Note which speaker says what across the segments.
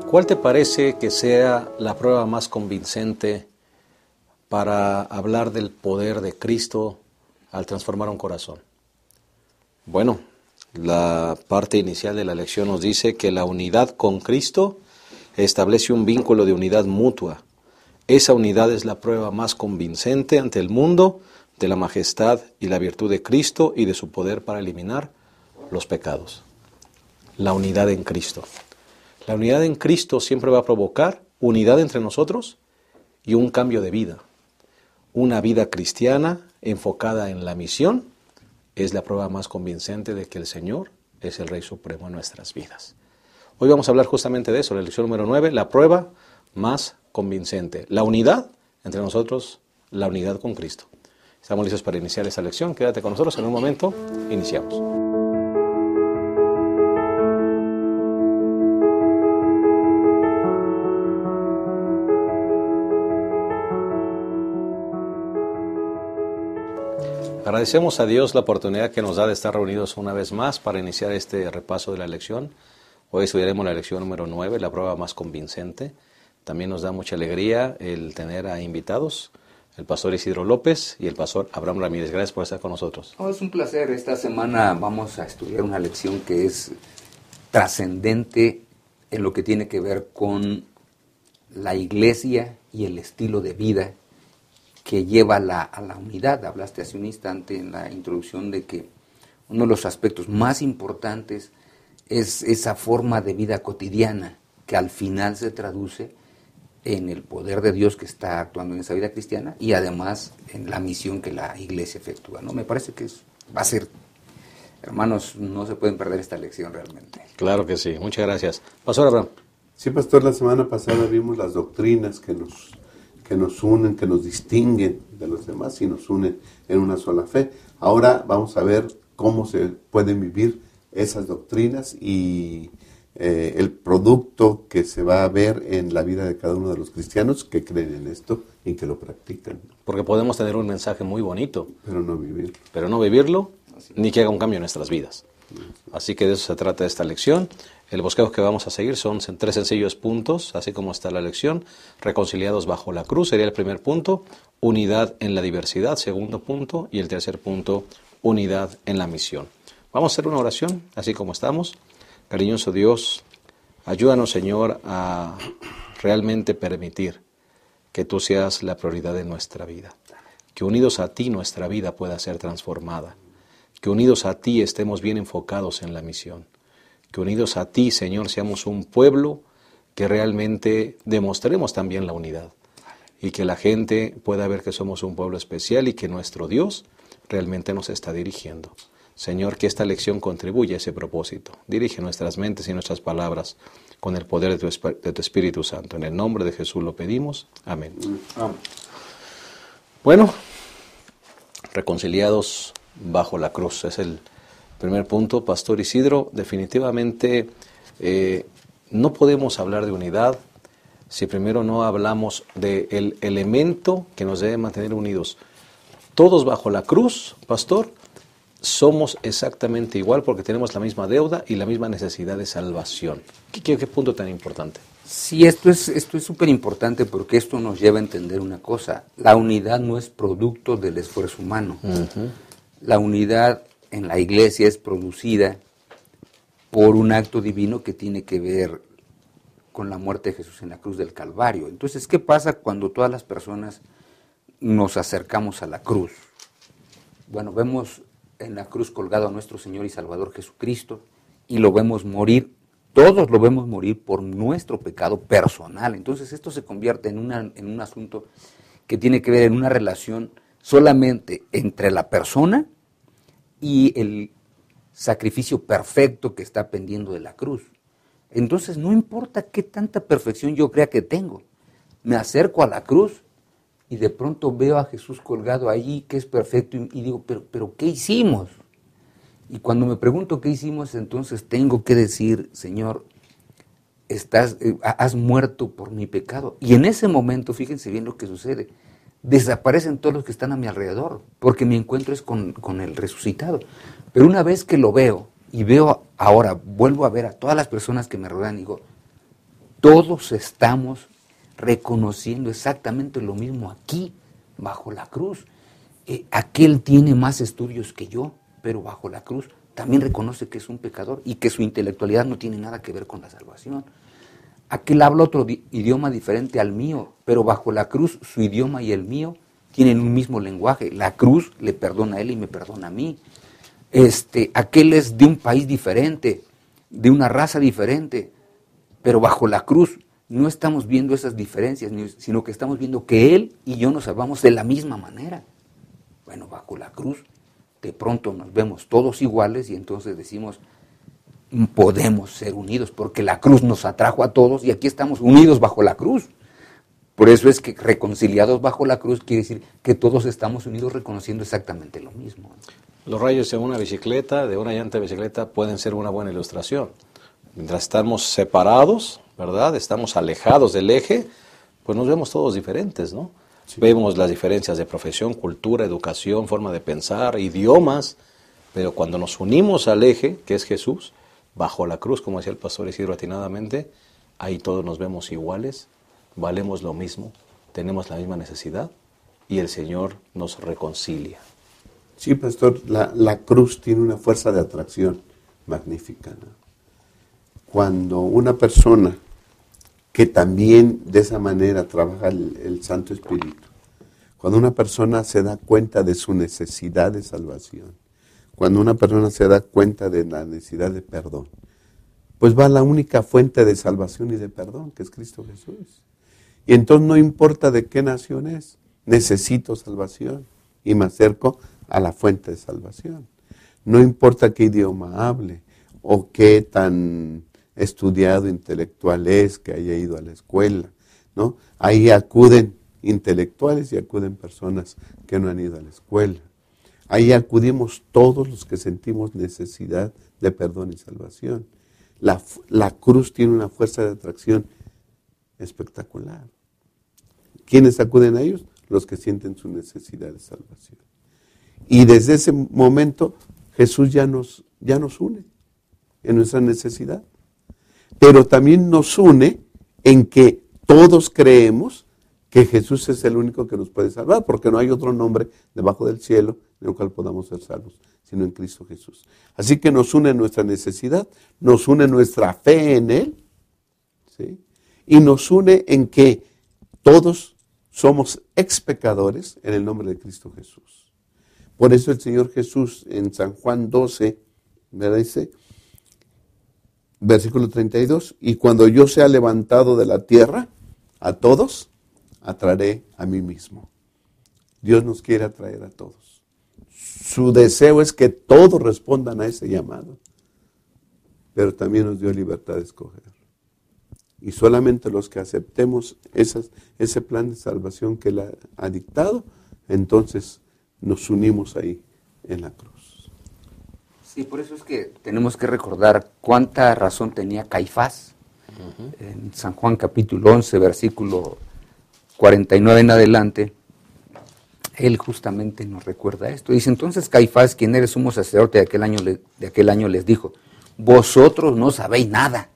Speaker 1: ¿Cuál te parece que sea la prueba más convincente para hablar del poder de Cristo al transformar un corazón? Bueno, la parte inicial de la lección nos dice que la unidad con Cristo establece un vínculo de unidad mutua. Esa unidad es la prueba más convincente ante el mundo de la majestad y la virtud de Cristo y de su poder para eliminar los pecados. La unidad en Cristo. La unidad en Cristo siempre va a provocar unidad entre nosotros y un cambio de vida. Una vida cristiana enfocada en la misión es la prueba más convincente de que el Señor es el Rey Supremo en nuestras vidas. Hoy vamos a hablar justamente de eso, la lección número 9, la prueba más convincente. La unidad entre nosotros, la unidad con Cristo. Estamos listos para iniciar esta lección. Quédate con nosotros, en un momento iniciamos. Agradecemos a Dios la oportunidad que nos da de estar reunidos una vez más para iniciar este repaso de la lección. Hoy estudiaremos la lección número 9, la prueba más convincente. También nos da mucha alegría el tener a invitados, el pastor Isidro López y el pastor Abraham Ramírez. Gracias por estar con nosotros.
Speaker 2: Es un placer. Esta semana vamos a estudiar una lección que es trascendente en lo que tiene que ver con la iglesia y el estilo de vida que lleva a la unidad. Hablaste hace un instante en la introducción de que uno de los aspectos más importantes es esa forma de vida cotidiana que al final se traduce en el poder de Dios que está actuando en esa vida cristiana y además en la misión que la iglesia efectúa, ¿no? Me parece que va a ser, hermanos, no se pueden perder esta lección realmente.
Speaker 1: Claro que sí, muchas gracias. Pastor Abraham.
Speaker 3: Sí, pastor, la semana pasada vimos las doctrinas que nos unen, que nos distinguen de los demás y nos unen en una sola fe. Ahora vamos a ver cómo se pueden vivir esas doctrinas y el producto que se va a ver en la vida de cada uno de los cristianos que creen en esto y que lo practican.
Speaker 1: Porque podemos tener un mensaje muy bonito,
Speaker 3: pero no
Speaker 1: vivirlo, ni que haga un cambio en nuestras vidas. Así que de eso se trata esta lección. El bosquejo que vamos a seguir son 3 sencillos puntos, así como está la lección. Reconciliados bajo la cruz sería el primer punto. Unidad en la diversidad, segundo punto. Y el tercer punto, unidad en la misión. Vamos a hacer una oración, así como estamos. Cariñoso Dios, ayúdanos, Señor, a realmente permitir que tú seas la prioridad de nuestra vida. Que unidos a ti nuestra vida pueda ser transformada. Que unidos a ti estemos bien enfocados en la misión. Que unidos a ti, Señor, seamos un pueblo que realmente demostremos también la unidad. Y que la gente pueda ver que somos un pueblo especial y que nuestro Dios realmente nos está dirigiendo. Señor, que esta lección contribuya a ese propósito. Dirige nuestras mentes y nuestras palabras con el poder de tu Espíritu Santo. En el nombre de Jesús lo pedimos. Amén.
Speaker 3: Amén.
Speaker 1: Bueno, reconciliados bajo la cruz. Es el primer punto, Pastor Isidro. Definitivamente no podemos hablar de unidad si primero no hablamos del elemento que nos debe mantener unidos. Todos bajo la cruz, Pastor, somos exactamente igual porque tenemos la misma deuda y la misma necesidad de salvación. ¿Qué punto tan importante?
Speaker 2: Sí, esto es súper importante porque esto nos lleva a entender una cosa. La unidad no es producto del esfuerzo humano. Uh-huh. La unidad en la iglesia es producida por un acto divino que tiene que ver con la muerte de Jesús en la cruz del Calvario. Entonces, ¿qué pasa cuando todas las personas nos acercamos a la cruz? Bueno, vemos en la cruz colgado a nuestro Señor y Salvador Jesucristo y lo vemos morir, todos lo vemos morir por nuestro pecado personal. Entonces esto se convierte en un asunto que tiene que ver en una relación solamente entre la persona y el sacrificio perfecto que está pendiendo de la cruz. Entonces no importa qué tanta perfección yo crea que tengo, me acerco a la cruz y de pronto veo a Jesús colgado allí, que es perfecto, y digo, pero ¿qué hicimos? Y cuando me pregunto qué hicimos, entonces tengo que decir, Señor, has muerto por mi pecado. Y en ese momento, fíjense bien lo que sucede, desaparecen todos los que están a mi alrededor, porque mi encuentro es con el resucitado. Pero una vez que lo veo, y veo ahora, vuelvo a ver a todas las personas que me rodean, digo, todos estamos reconociendo exactamente lo mismo aquí, bajo la cruz. Aquel tiene más estudios que yo, pero bajo la cruz también reconoce que es un pecador y que su intelectualidad no tiene nada que ver con la salvación. Aquel habla otro idioma diferente al mío, pero bajo la cruz su idioma y el mío tienen un mismo lenguaje. La cruz le perdona a él y me perdona a mí. Aquel es de un país diferente, de una raza diferente, pero bajo la cruz no estamos viendo esas diferencias, sino que estamos viendo que él y yo nos salvamos de la misma manera. Bueno, bajo la cruz de pronto nos vemos todos iguales y entonces decimos, podemos ser unidos, porque la cruz nos atrajo a todos y aquí estamos unidos bajo la cruz. Por eso es que reconciliados bajo la cruz quiere decir que todos estamos unidos reconociendo exactamente lo mismo.
Speaker 1: Los rayos de una bicicleta, de una llanta de bicicleta, pueden ser una buena ilustración. Mientras estamos separados, ¿verdad? Estamos alejados del eje, pues nos vemos todos diferentes, ¿no? Sí. Vemos las diferencias de profesión, cultura, educación, forma de pensar, idiomas, pero cuando nos unimos al eje, que es Jesús, bajo la cruz, como decía el pastor Isidro atinadamente, ahí todos nos vemos iguales, valemos lo mismo, tenemos la misma necesidad y el Señor nos reconcilia.
Speaker 3: Sí, pastor, la cruz tiene una fuerza de atracción magnífica, ¿no? Cuando una persona que también de esa manera trabaja el Santo Espíritu, cuando una persona se da cuenta de su necesidad de salvación, cuando una persona se da cuenta de la necesidad de perdón, pues va a la única fuente de salvación y de perdón, que es Cristo Jesús. Y entonces no importa de qué nación es, necesito salvación y me acerco a la fuente de salvación. No importa qué idioma hable o qué tan estudiado intelectual es, que haya ido a la escuela, ¿no? Ahí acuden intelectuales y acuden personas que no han ido a la escuela. Ahí acudimos todos los que sentimos necesidad de perdón y salvación. La cruz tiene una fuerza de atracción espectacular. ¿Quiénes acuden a ellos? Los que sienten su necesidad de salvación. Y desde ese momento Jesús ya nos une en nuestra necesidad. Pero también nos une en que todos creemos que Jesús es el único que nos puede salvar, porque no hay otro nombre debajo del cielo en el cual podamos ser salvos, sino en Cristo Jesús. Así que nos une nuestra necesidad, nos une nuestra fe en Él, ¿sí? Y nos une en que todos somos ex pecadores en el nombre de Cristo Jesús. Por eso el Señor Jesús en San Juan 12, ¿verdad? Dice, versículo 32, y cuando yo sea levantado de la tierra, a todos atraeré a mí mismo. Dios nos quiere atraer a todos. Su deseo es que todos respondan a ese llamado, pero también nos dio libertad de escoger. Y solamente los que aceptemos ese plan de salvación que Él ha dictado, entonces nos unimos ahí en la cruz.
Speaker 2: Sí, por eso es que tenemos que recordar cuánta razón tenía Caifás. En San Juan capítulo 11, versículo 49 en adelante, él justamente nos recuerda esto. Dice, entonces Caifás, quien era sumo sacerdote de aquel año, les dijo, vosotros no sabéis nada.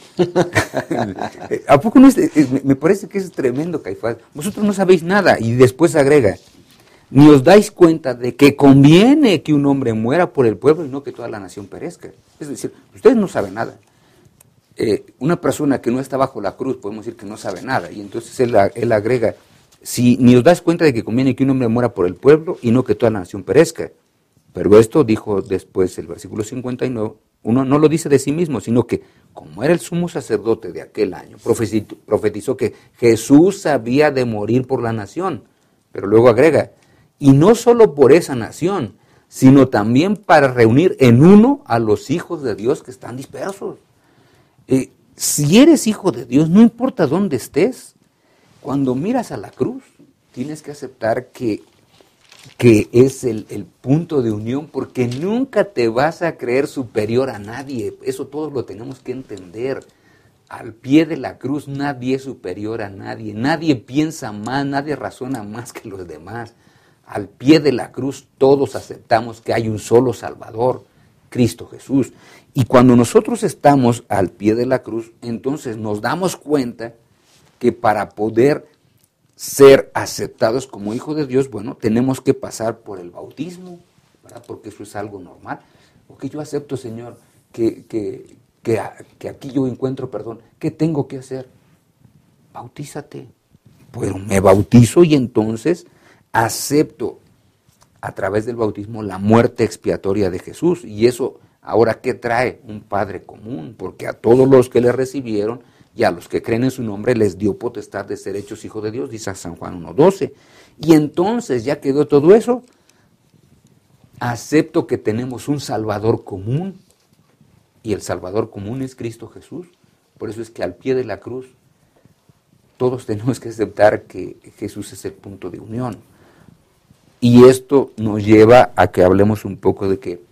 Speaker 2: ¿A poco no me parece que es tremendo, Caifás? Vosotros no sabéis nada. Y después agrega, ni os dais cuenta de que conviene que un hombre muera por el pueblo y no que toda la nación perezca. Es decir, ustedes no saben nada. Una persona que no está bajo la cruz, podemos decir que no sabe nada. Y entonces él agrega, si ni os dais cuenta de que conviene que un hombre muera por el pueblo y no que toda la nación perezca. Pero esto dijo después el versículo 59, uno no lo dice de sí mismo, sino que como era el sumo sacerdote de aquel año, profetizó que Jesús había de morir por la nación. Pero luego agrega, y no solo por esa nación, sino también para reunir en uno a los hijos de Dios que están dispersos. Si eres hijo de Dios, no importa dónde estés, cuando miras a la cruz, tienes que aceptar que es el punto de unión, porque nunca te vas a creer superior a nadie. Eso todos lo tenemos que entender. Al pie de la cruz nadie es superior a nadie, nadie piensa más, nadie razona más que los demás. Al pie de la cruz todos aceptamos que hay un solo Salvador, Cristo Jesús. Y cuando nosotros estamos al pie de la cruz, entonces nos damos cuenta que para poder ser aceptados como hijos de Dios, bueno, tenemos que pasar por el bautismo, ¿verdad? Porque eso es algo normal. Porque yo acepto, Señor, que aquí yo encuentro perdón. ¿Qué tengo que hacer? Bautízate. Bueno, me bautizo y entonces acepto a través del bautismo la muerte expiatoria de Jesús. Y eso, ahora, ¿qué trae? Un Padre común, porque a todos los que le recibieron y a los que creen en su nombre les dio potestad de ser hechos hijos de Dios, dice San Juan 1:12. Y entonces ya quedó todo eso. Acepto que tenemos un Salvador común, y el Salvador común es Cristo Jesús. Por eso es que al pie de la cruz todos tenemos que aceptar que Jesús es el punto de unión. Y esto nos lleva a que hablemos un poco de que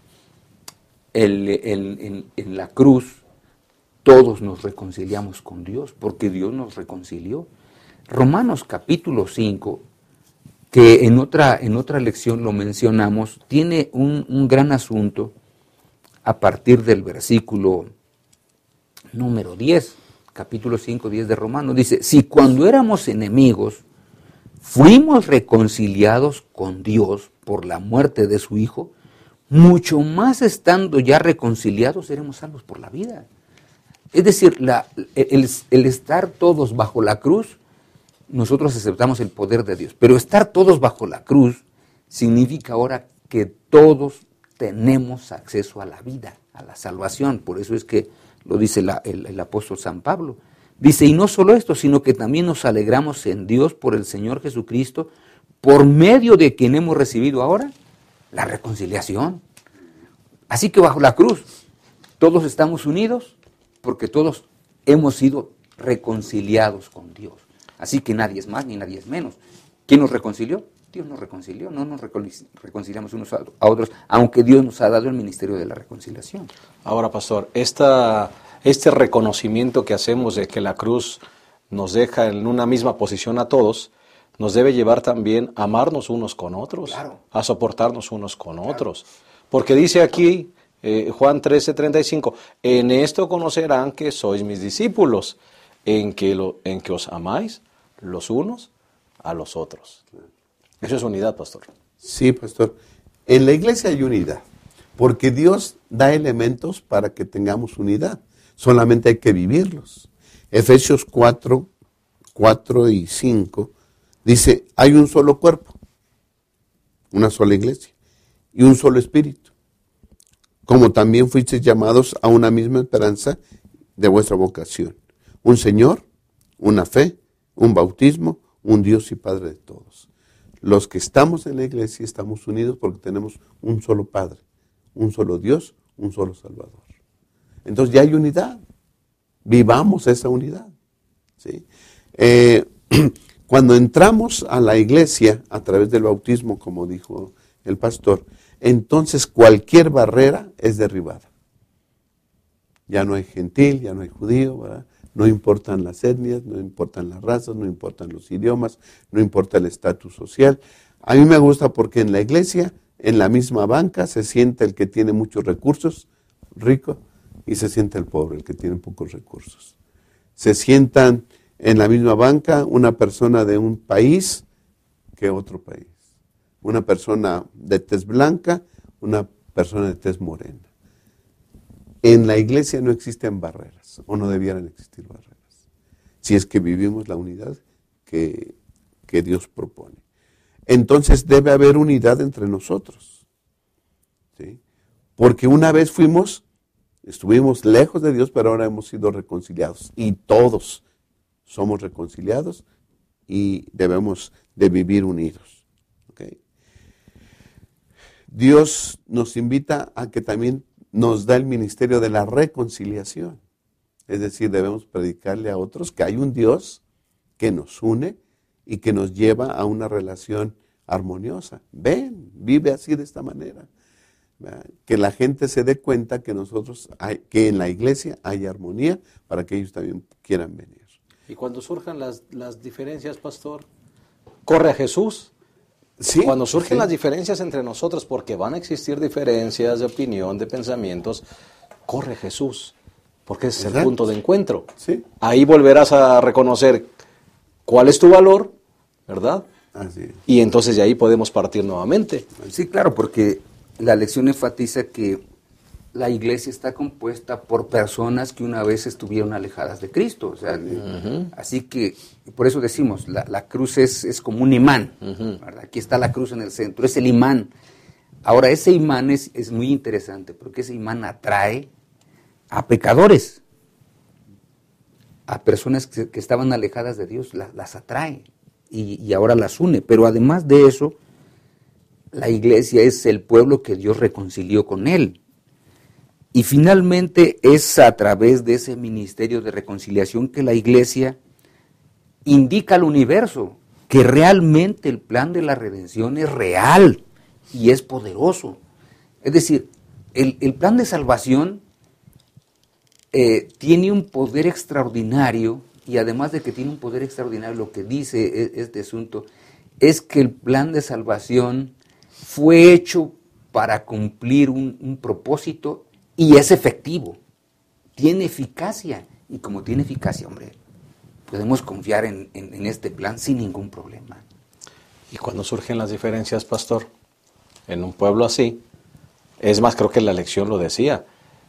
Speaker 2: en la cruz todos nos reconciliamos con Dios, porque Dios nos reconcilió. Romanos capítulo 5, que en otra lección lo mencionamos, tiene un gran asunto a partir del versículo número 10, capítulo 5, 10 de Romanos. Dice, si cuando éramos enemigos fuimos reconciliados con Dios por la muerte de su Hijo, mucho más estando ya reconciliados seremos salvos por la vida. Es decir, el estar todos bajo la cruz, nosotros aceptamos el poder de Dios, pero estar todos bajo la cruz significa ahora que todos tenemos acceso a la vida, a la salvación. Por eso es que lo dice el apóstol San Pablo. Dice, y no solo esto, sino que también nos alegramos en Dios por el Señor Jesucristo, por medio de quien hemos recibido ahora la reconciliación. Así que bajo la cruz todos estamos unidos porque todos hemos sido reconciliados con Dios. Así que nadie es más ni nadie es menos. ¿Quién nos reconcilió? Dios nos reconcilió, no nos reconciliamos unos a otros, aunque Dios nos ha dado el ministerio de la reconciliación.
Speaker 1: Ahora, pastor, este reconocimiento que hacemos de que la cruz nos deja en una misma posición a todos, nos debe llevar también a amarnos unos con otros,
Speaker 2: claro,
Speaker 1: a soportarnos unos con
Speaker 2: claro,
Speaker 1: otros. Porque dice aquí, Juan 13:35, en esto conocerán que sois mis discípulos, en que os amáis los unos a los otros. Eso es unidad, pastor.
Speaker 3: Sí, pastor. En la iglesia hay unidad, porque Dios da elementos para que tengamos unidad. Solamente hay que vivirlos. Efesios 4 y 5 dice, hay un solo cuerpo, una sola iglesia y un solo espíritu, como también fuisteis llamados a una misma esperanza de vuestra vocación. Un Señor, una fe, un bautismo, un Dios y Padre de todos. Los que estamos en la iglesia estamos unidos porque tenemos un solo Padre, un solo Dios, un solo Salvador. Entonces ya hay unidad. Vivamos esa unidad. ¿Sí? Cuando entramos a la iglesia a través del bautismo, como dijo el pastor, entonces cualquier barrera es derribada. Ya no hay gentil, ya no hay judío, ¿verdad? No importan las etnias, no importan las razas, no importan los idiomas, no importa el estatus social. A mí me gusta porque en la iglesia, en la misma banca, se sienta el que tiene muchos recursos, rico, y se sienta el pobre, el que tiene pocos recursos. Se sientan en la misma banca una persona de un país que otro país. Una persona de tez blanca, una persona de tez morena. En la iglesia no existen barreras, o no debieran existir barreras, si es que vivimos la unidad que Dios propone. Entonces debe haber unidad entre nosotros, ¿sí? Porque una vez estuvimos lejos de Dios, pero ahora hemos sido reconciliados, y todos somos reconciliados y debemos de vivir unidos. ¿Okay? Dios nos invita a que también nos da el ministerio de la reconciliación. Es decir, debemos predicarle a otros que hay un Dios que nos une y que nos lleva a una relación armoniosa. Ven, vive así de esta manera. ¿Verdad? Que la gente se dé cuenta que que en la iglesia hay armonía para que ellos también quieran venir.
Speaker 1: Y cuando surjan las diferencias, pastor, corre a Jesús
Speaker 3: Sí,
Speaker 1: Cuando surgen
Speaker 3: sí.
Speaker 1: las diferencias entre nosotros, porque van a existir diferencias de opinión, de pensamientos, corre Jesús, porque ese es el
Speaker 3: Exacto.
Speaker 1: punto de encuentro.
Speaker 3: Sí.
Speaker 1: Ahí volverás a reconocer cuál es tu valor, ¿verdad?
Speaker 3: Así es.
Speaker 1: Y entonces de ahí podemos partir nuevamente.
Speaker 2: Sí, claro, porque la lección enfatiza que la iglesia está compuesta por personas que una vez estuvieron alejadas de Cristo. O sea, así que por eso decimos, la cruz es como un imán. ¿Verdad? Aquí está la cruz en el centro, es el imán. Ahora, ese imán es muy interesante porque ese imán atrae a pecadores, a personas que estaban alejadas de Dios, las atrae y ahora las une. Pero además de eso, la iglesia es el pueblo que Dios reconcilió con Él. Y finalmente es a través de ese ministerio de reconciliación que la iglesia indica al universo que realmente el plan de la redención es real y es poderoso. Es decir, el plan de salvación tiene un poder extraordinario, y además de que tiene un poder extraordinario, lo que dice este asunto es que el plan de salvación fue hecho para cumplir un propósito y es efectivo, tiene eficacia, y como tiene eficacia, hombre, podemos confiar en este plan sin ningún problema.
Speaker 1: Y cuando surgen las diferencias, pastor, en un pueblo así, es más, creo que la lección lo decía,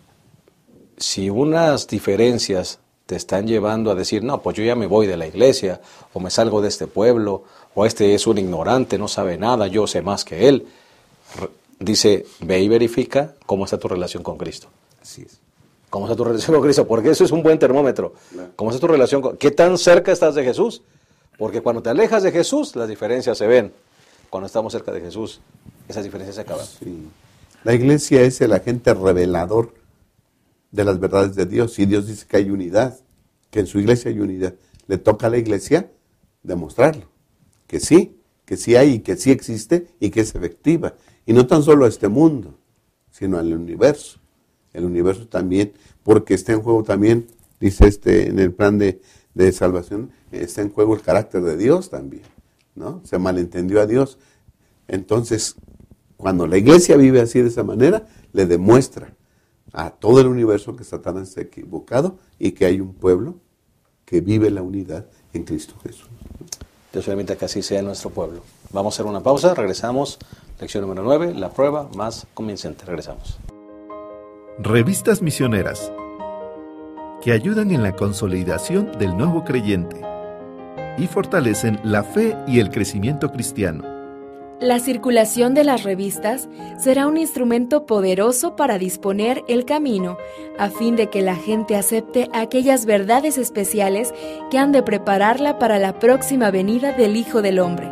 Speaker 1: si unas diferencias te están llevando a decir, no, pues yo ya me voy de la iglesia, o me salgo de este pueblo, o este es un ignorante, no sabe nada, yo sé más que él, dice, ve y verifica cómo está tu relación con Cristo.
Speaker 2: Así es.
Speaker 1: ¿Cómo está tu relación con Cristo? Porque eso es un buen termómetro.
Speaker 3: Claro.
Speaker 1: ¿Cómo está tu relación con... ¿Qué tan cerca estás de Jesús? Porque cuando te alejas de Jesús, las diferencias se ven. Cuando estamos cerca de Jesús, esas diferencias se acaban.
Speaker 3: Sí. La iglesia es el agente revelador de las verdades de Dios. Y Dios dice que hay unidad, que en su iglesia hay unidad. Le toca a la iglesia demostrarlo. Que sí hay y que sí existe y que es efectiva. Y no tan solo a este mundo, sino al universo. El universo también, porque está en juego también, dice en el plan de salvación, está en juego el carácter de Dios también, ¿no? Se malentendió a Dios. Entonces, cuando la iglesia vive así de esa manera, le demuestra a todo el universo que Satanás está equivocado y que hay un pueblo que vive la unidad en Cristo Jesús.
Speaker 1: Dios permita que así sea en nuestro pueblo. Vamos a hacer una pausa, regresamos. Lección número 9, la prueba más convincente. Regresamos.
Speaker 4: Revistas misioneras que ayudan en la consolidación del nuevo creyente y fortalecen la fe y el crecimiento cristiano.
Speaker 5: La circulación de las revistas será un instrumento poderoso para disponer el camino, a fin de que la gente acepte aquellas verdades especiales que han de prepararla para la próxima venida del Hijo del Hombre.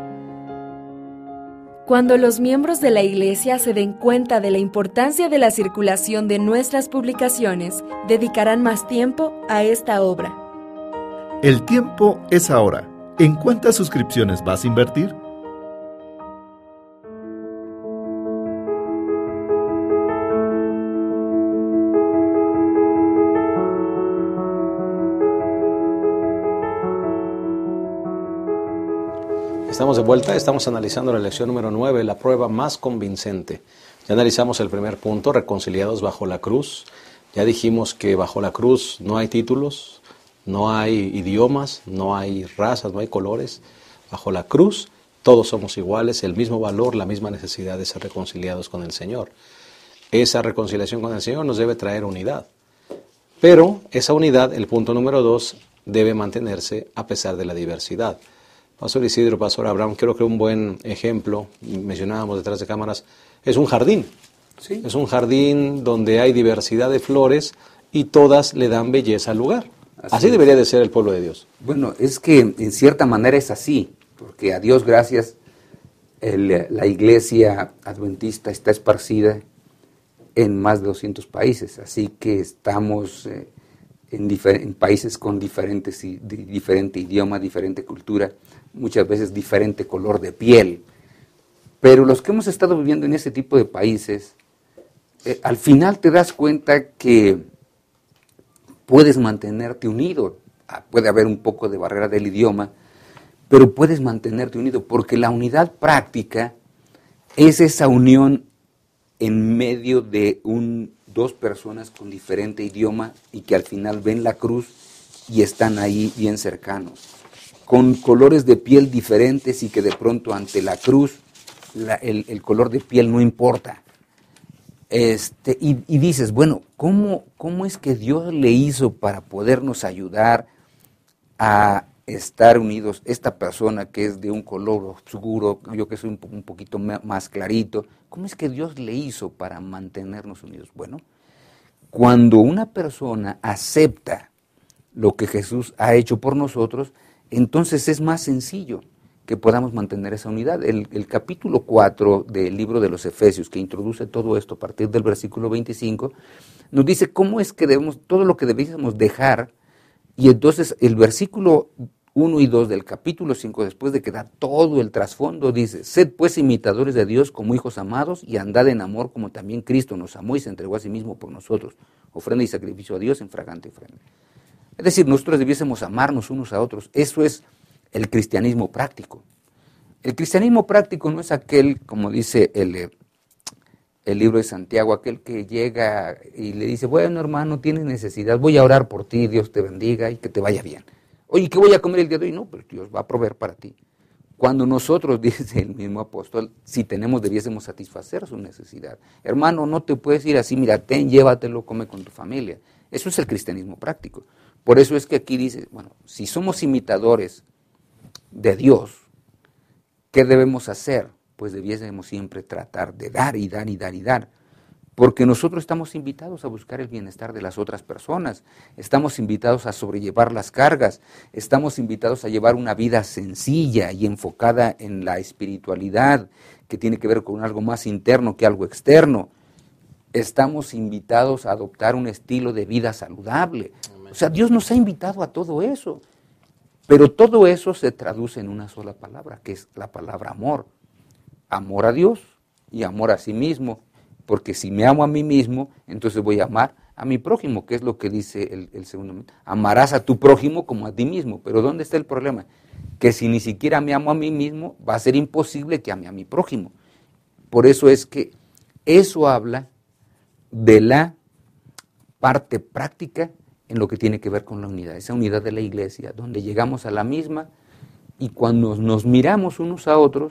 Speaker 5: Cuando los miembros de la Iglesia se den cuenta de la importancia de la circulación de nuestras publicaciones, dedicarán más tiempo a esta obra.
Speaker 4: El tiempo es ahora. ¿En cuántas suscripciones vas a invertir?
Speaker 1: Estamos de vuelta, estamos analizando la lección número 9, la prueba más convincente. Ya analizamos el primer punto, reconciliados bajo la cruz. Ya dijimos que bajo la cruz no hay títulos, no hay idiomas, no hay razas, no hay colores. Bajo la cruz todos somos iguales, el mismo valor, la misma necesidad de ser reconciliados con el Señor. Esa reconciliación con el Señor nos debe traer unidad. Pero esa unidad, el punto número 2, debe mantenerse a pesar de la diversidad. Pastor Isidro, Pastor Abraham, creo que un buen ejemplo, mencionábamos detrás de cámaras, es un jardín.
Speaker 2: Sí.
Speaker 1: Es un jardín donde hay diversidad de flores y todas le dan belleza al lugar. Así debería de ser el pueblo de Dios.
Speaker 2: Bueno, es que en cierta manera es así, porque a Dios gracias, la iglesia adventista está esparcida en más de 200 países, así que estamos en países con diferente idioma, diferente cultura, muchas veces diferente color de piel. Pero los que hemos estado viviendo en ese tipo de países, al final te das cuenta que puedes mantenerte unido. Puede haber un poco de barrera del idioma, pero puedes mantenerte unido, porque la unidad práctica es esa unión en medio de dos personas con diferente idioma y que al final ven la cruz y están ahí bien cercanos, con colores de piel diferentes y que de pronto ante la cruz el color de piel no importa. Y dices, bueno, ¿cómo es que Dios le hizo para podernos ayudar a estar unidos? Esta persona que es de un color oscuro, yo que soy un poquito más clarito, ¿cómo es que Dios le hizo para mantenernos unidos? Bueno, cuando una persona acepta lo que Jesús ha hecho por nosotros, entonces es más sencillo que podamos mantener esa unidad. El capítulo 4 del libro de los Efesios, que introduce todo esto a partir del versículo 25, nos dice cómo es que debemos, todo lo que debíamos dejar, y entonces el versículo 1 y 2 del capítulo 5, después de que da todo el trasfondo, dice: sed pues imitadores de Dios como hijos amados, y andad en amor como también Cristo nos amó y se entregó a sí mismo por nosotros, ofrenda y sacrificio a Dios en fragante ofrenda. Es decir, nosotros debiésemos amarnos unos a otros. Eso es el cristianismo práctico. El cristianismo práctico no es aquel, como dice el libro de Santiago, aquel que llega y le dice: bueno, hermano, tienes necesidad, voy a orar por ti, Dios te bendiga y que te vaya bien. Oye, ¿qué voy a comer el día de hoy? No, pues Dios va a proveer para ti. Cuando nosotros, dice el mismo apóstol, si tenemos, debiésemos satisfacer su necesidad. Hermano, no te puedes ir así, mira, llévatelo, come con tu familia. Eso es el cristianismo práctico. Por eso es que aquí dice, bueno, si somos imitadores de Dios, ¿qué debemos hacer? Pues debiésemos siempre tratar de dar y dar y dar y dar, porque nosotros estamos invitados a buscar el bienestar de las otras personas, estamos invitados a sobrellevar las cargas, estamos invitados a llevar una vida sencilla y enfocada en la espiritualidad, que tiene que ver con algo más interno que algo externo. Estamos invitados a adoptar un estilo de vida saludable. O sea, Dios nos ha invitado a todo eso. Pero todo eso se traduce en una sola palabra, que es la palabra amor. Amor a Dios y amor a sí mismo. Porque si me amo a mí mismo, entonces voy a amar a mi prójimo, que es lo que dice el segundo. Amarás a tu prójimo como a ti mismo. Pero ¿dónde está el problema? Que si ni siquiera me amo a mí mismo, va a ser imposible que ame a mi prójimo. Por eso es que eso habla de la parte práctica en lo que tiene que ver con la unidad, esa unidad de la iglesia, donde llegamos a la misma y cuando nos miramos unos a otros,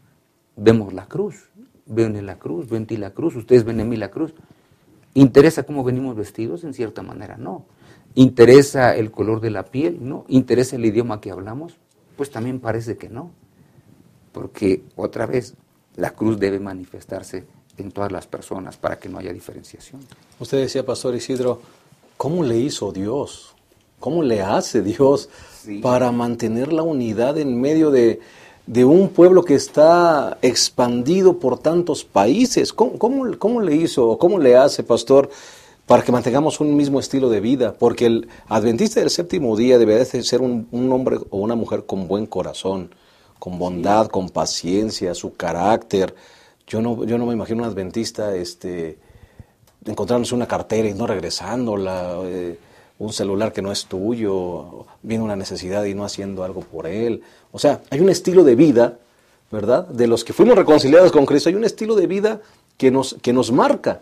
Speaker 2: vemos la cruz. Ven en la cruz, ven en ti la cruz, ustedes ven en mí la cruz. ¿Interesa cómo venimos vestidos? En cierta manera, no. ¿Interesa el color de la piel? No. ¿Interesa el idioma que hablamos? Pues también parece que no. Porque, otra vez, la cruz debe manifestarse en todas las personas para que no haya diferenciación.
Speaker 1: Usted decía, Pastor Isidro, ¿cómo le hizo Dios? ¿Cómo le hace Dios para mantener la unidad en medio de un pueblo que está expandido por tantos países? ¿Cómo le hizo o cómo le hace, Pastor, para que mantengamos un mismo estilo de vida? Porque el adventista del séptimo día debe de ser un hombre o una mujer con buen corazón, con bondad, con paciencia, su carácter. Yo no me imagino un adventista encontrándose una cartera y no regresándola, un celular que no es tuyo, viene una necesidad y no haciendo algo por él. O sea, hay un estilo de vida, ¿verdad? De los que fuimos reconciliados con Cristo, hay un estilo de vida que nos marca,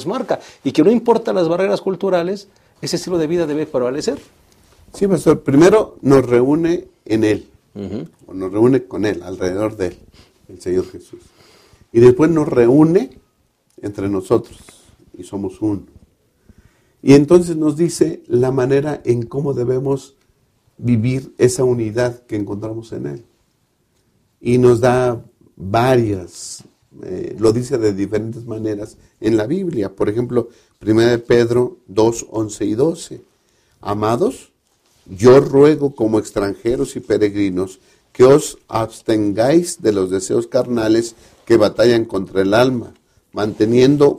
Speaker 1: y que no importa las barreras culturales, ese estilo de vida debe prevalecer.
Speaker 3: Sí, pastor, primero nos reúne en Él, o nos reúne con Él, alrededor de Él, el Señor Jesús. Y después nos reúne entre nosotros, y somos uno. Y entonces nos dice la manera en cómo debemos vivir esa unidad que encontramos en Él. Y nos da varias, lo dice de diferentes maneras en la Biblia. Por ejemplo, 1 Pedro 2, 11 y 12. Amados, yo ruego como extranjeros y peregrinos que os abstengáis de los deseos carnales que batallan contra el alma, manteniendo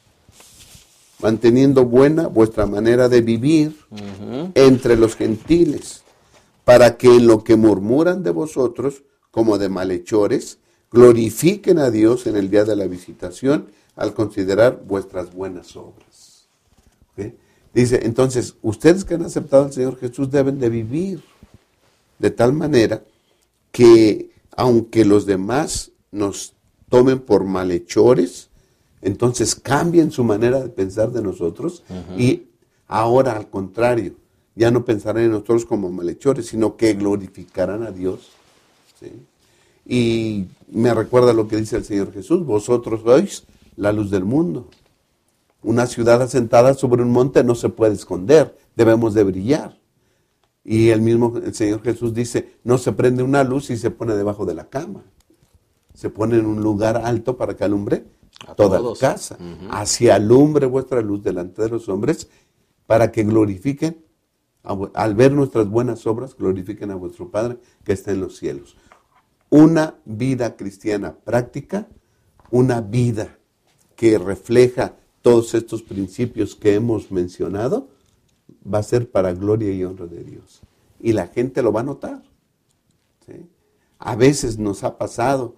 Speaker 3: buena vuestra manera de vivir entre los gentiles, para que en lo que murmuran de vosotros, como de malhechores, glorifiquen a Dios en el día de la visitación, al considerar vuestras buenas obras. ¿Okay? Dice, entonces, ustedes que han aceptado al Señor Jesús deben de vivir de tal manera que aunque los demás nos tomen por malhechores, entonces cambien su manera de pensar de nosotros y ahora al contrario, ya no pensarán en nosotros como malhechores, sino que glorificarán a Dios. ¿Sí? Y me recuerda lo que dice el Señor Jesús, vosotros sois la luz del mundo. Una ciudad asentada sobre un monte no se puede esconder, debemos de brillar. Y el Señor Jesús dice, no se prende una luz y se pone debajo de la cama. Se pone en un lugar alto para que alumbre a toda la casa. Así alumbre vuestra luz delante de los hombres para que glorifiquen, al ver nuestras buenas obras, glorifiquen a vuestro Padre que está en los cielos. Una vida cristiana práctica, una vida que refleja todos estos principios que hemos mencionado, va a ser para gloria y honra de Dios. Y la gente lo va a notar. ¿Sí? A veces nos ha pasado,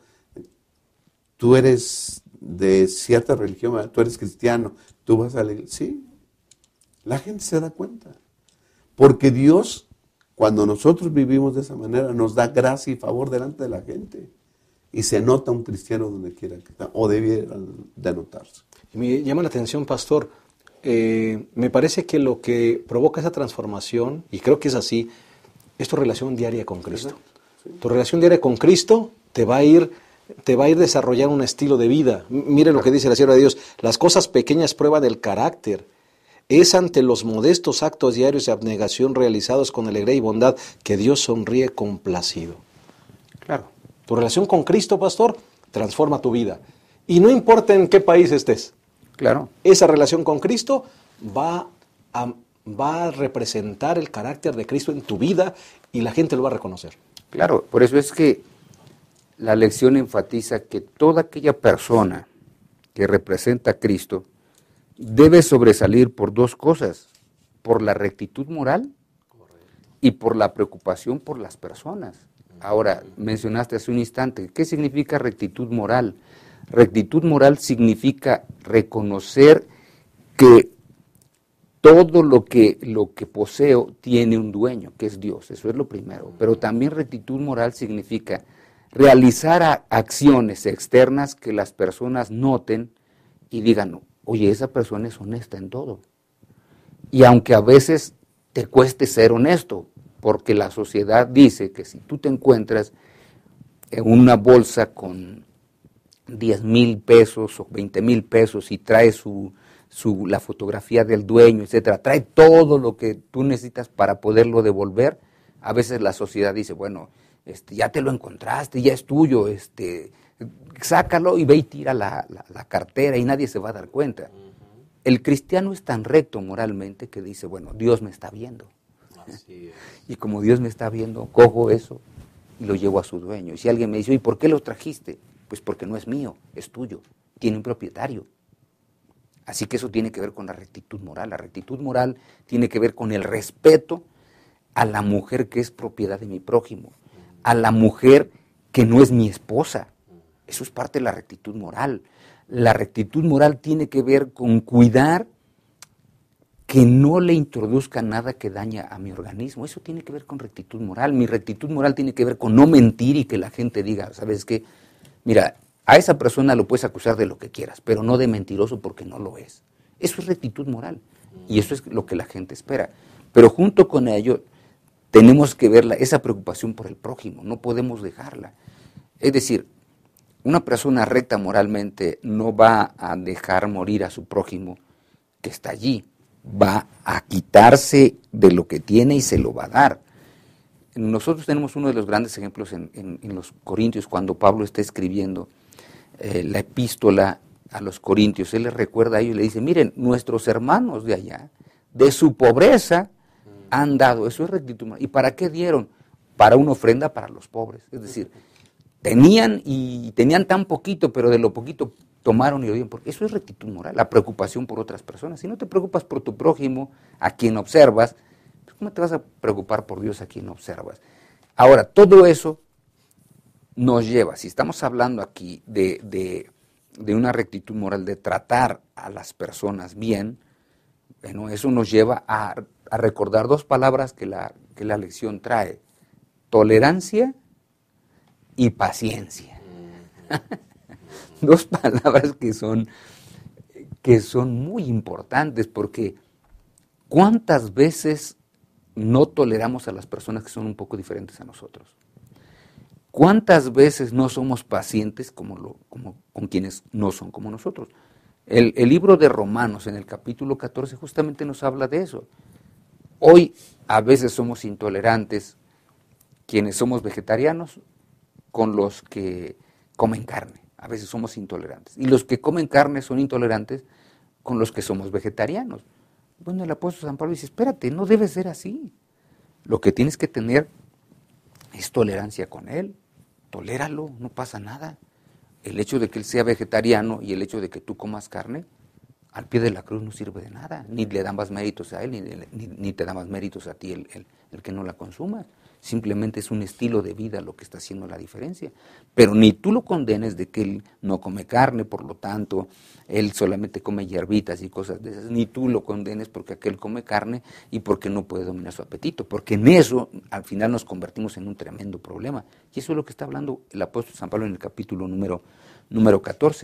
Speaker 3: tú eres de cierta religión, ¿verdad? Tú eres cristiano, tú vas a la iglesia. Sí, la gente se da cuenta. Porque Dios, cuando nosotros vivimos de esa manera, nos da gracia y favor delante de la gente. Y se nota un cristiano donde quiera que está, o debiera de notarse.
Speaker 1: Y me llama la atención, pastor, me parece que lo que provoca esa transformación, y creo que es así, es tu relación diaria con Cristo. Sí. Tu relación diaria con Cristo te va a ir desarrollando un estilo de vida. Mire lo que dice la Sierva de Dios, las cosas pequeñas prueban el carácter. Es ante los modestos actos diarios de abnegación realizados con alegría y bondad que Dios sonríe complacido.
Speaker 2: Claro.
Speaker 1: Tu relación con Cristo, pastor, transforma tu vida. Y no importa en qué país estés.
Speaker 2: Claro.
Speaker 1: Esa relación con Cristo va a representar el carácter de Cristo en tu vida y la gente lo va a reconocer.
Speaker 2: Claro, por eso es que la lección enfatiza que toda aquella persona que representa a Cristo debe sobresalir por dos cosas, por la rectitud moral y por la preocupación por las personas. Ahora, mencionaste hace un instante, ¿qué significa rectitud moral? Rectitud moral significa reconocer que todo lo que poseo tiene un dueño, que es Dios, eso es lo primero. Pero también rectitud moral significa realizar acciones externas que las personas noten y digan, oye, esa persona es honesta en todo. Y aunque a veces te cueste ser honesto, porque la sociedad dice que si tú te encuentras en una bolsa con 10,000 pesos o 20,000 pesos y trae la fotografía del dueño, etcétera, trae todo lo que tú necesitas para poderlo devolver, a veces la sociedad dice, bueno, ya te lo encontraste, ya es tuyo, sácalo y ve y tira la cartera y nadie se va a dar cuenta. El cristiano es tan recto moralmente que dice, bueno, Dios me está viendo. Así es. Y como Dios me está viendo, cojo eso y lo llevo a su dueño. Y si alguien me dice, ¿y por qué lo trajiste? Pues porque no es mío, es tuyo, tiene un propietario. Así que eso tiene que ver con la rectitud moral. La rectitud moral tiene que ver con el respeto a la mujer que es propiedad de mi prójimo, a la mujer que no es mi esposa. Eso es parte de la rectitud moral. La rectitud moral tiene que ver con cuidar que no le introduzca nada que daña a mi organismo. Eso tiene que ver con rectitud moral. Mi rectitud moral tiene que ver con no mentir y que la gente diga, ¿sabes qué? Mira, a esa persona lo puedes acusar de lo que quieras, pero no de mentiroso porque no lo es. Eso es rectitud moral y eso es lo que la gente espera. Pero junto con ello tenemos que ver esa preocupación por el prójimo, no podemos dejarla. Es decir, una persona recta moralmente no va a dejar morir a su prójimo que está allí, va a quitarse de lo que tiene y se lo va a dar. Nosotros tenemos uno de los grandes ejemplos en los Corintios, cuando Pablo está escribiendo la epístola a los Corintios. Él les recuerda a ellos y le dice, miren, nuestros hermanos de allá, de su pobreza, han dado. Eso es rectitud moral. ¿Y para qué dieron? Para una ofrenda para los pobres. Es decir, tenían tan poquito, pero de lo poquito tomaron y lo dieron. Porque eso es rectitud moral, la preocupación por otras personas. Si no te preocupas por tu prójimo, a quien observas, ¿cómo te vas a preocupar por Dios a quien observas? Ahora, todo eso nos lleva, si estamos hablando aquí de una rectitud moral, de tratar a las personas bien, bueno, eso nos lleva a recordar dos palabras que la lección trae: tolerancia y paciencia. Dos palabras que son muy importantes, porque ¿cuántas veces no toleramos a las personas que son un poco diferentes a nosotros? ¿Cuántas veces no somos pacientes como con quienes no son como nosotros? El libro de Romanos, en el capítulo 14, justamente nos habla de eso. Hoy a veces somos intolerantes quienes somos vegetarianos con los que comen carne. A veces somos intolerantes. Y los que comen carne son intolerantes con los que somos vegetarianos. Bueno, el apóstol San Pablo dice, espérate, no debe ser así. Lo que tienes que tener es tolerancia con él. Toléralo, no pasa nada. El hecho de que él sea vegetariano y el hecho de que tú comas carne, al pie de la cruz no sirve de nada. Ni le dan más méritos a él, ni te da más méritos a ti el que no la consumas. Simplemente es un estilo de vida lo que está haciendo la diferencia. Pero ni tú lo condenes de que él no come carne, por lo tanto, él solamente come hierbitas y cosas de esas. Ni tú lo condenes porque aquel come carne y porque no puede dominar su apetito. Porque en eso, al final, nos convertimos en un tremendo problema. Y eso es lo que está hablando el apóstol San Pablo en el capítulo número 14.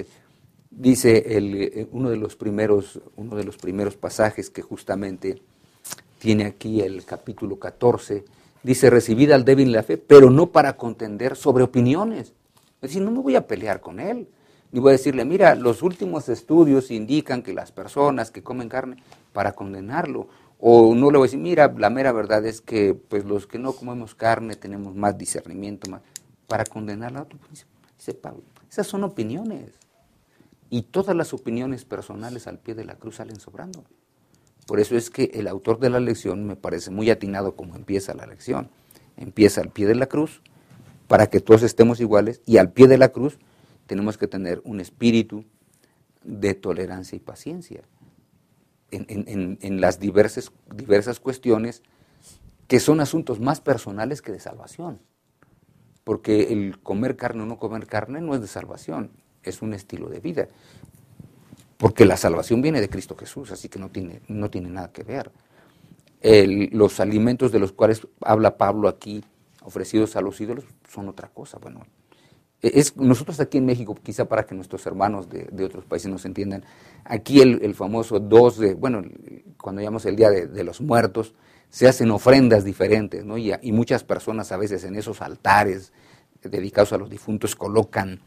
Speaker 2: Dice uno de los primeros pasajes que justamente tiene aquí el capítulo 14, dice, recibid al débil la fe, pero no para contender sobre opiniones. Es decir, no me voy a pelear con él, ni voy a decirle, mira, los últimos estudios indican que las personas que comen carne, para condenarlo. O no le voy a decir, mira, la mera verdad es que pues los que no comemos carne tenemos más discernimiento, más, para condenarlo. Dice Pablo, esas son opiniones. Y todas las opiniones personales al pie de la cruz salen sobrando. Por eso es que el autor de la lección me parece muy atinado como empieza la lección. Empieza al pie de la cruz para que todos estemos iguales y al pie de la cruz tenemos que tener un espíritu de tolerancia y paciencia en las diversas cuestiones que son asuntos más personales que de salvación. Porque el comer carne o no comer carne no es de salvación, es un estilo de vida. Porque la salvación viene de Cristo Jesús, así que no tiene nada que ver. Los alimentos de los cuales habla Pablo aquí, ofrecidos a los ídolos, son otra cosa. Bueno, nosotros aquí en México, quizá para que nuestros hermanos de otros países nos entiendan, aquí el famoso cuando llamamos el Día de los Muertos, se hacen ofrendas diferentes, ¿no? Y muchas personas a veces en esos altares dedicados a los difuntos colocan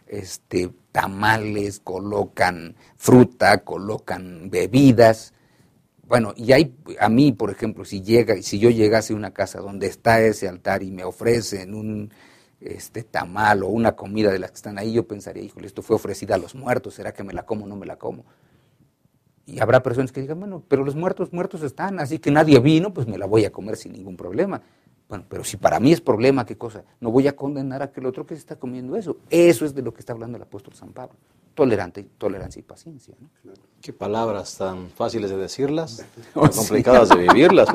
Speaker 2: tamales, colocan fruta, colocan bebidas. Bueno, y a mí, por ejemplo, si yo llegase a una casa donde está ese altar y me ofrecen un tamal o una comida de las que están ahí, yo pensaría, híjole, esto fue ofrecida a los muertos, ¿será que me la como o no me la como? Y habrá personas que digan, bueno, pero los muertos están, así que nadie vino, pues me la voy a comer sin ningún problema. Bueno, pero si para mí es problema, ¿qué cosa? No voy a condenar a aquel otro que se está comiendo eso. Eso es de lo que está hablando el apóstol San Pablo. Tolerancia y paciencia, ¿no? Claro.
Speaker 1: Qué palabras tan fáciles de decirlas, tan complicadas de vivirlas.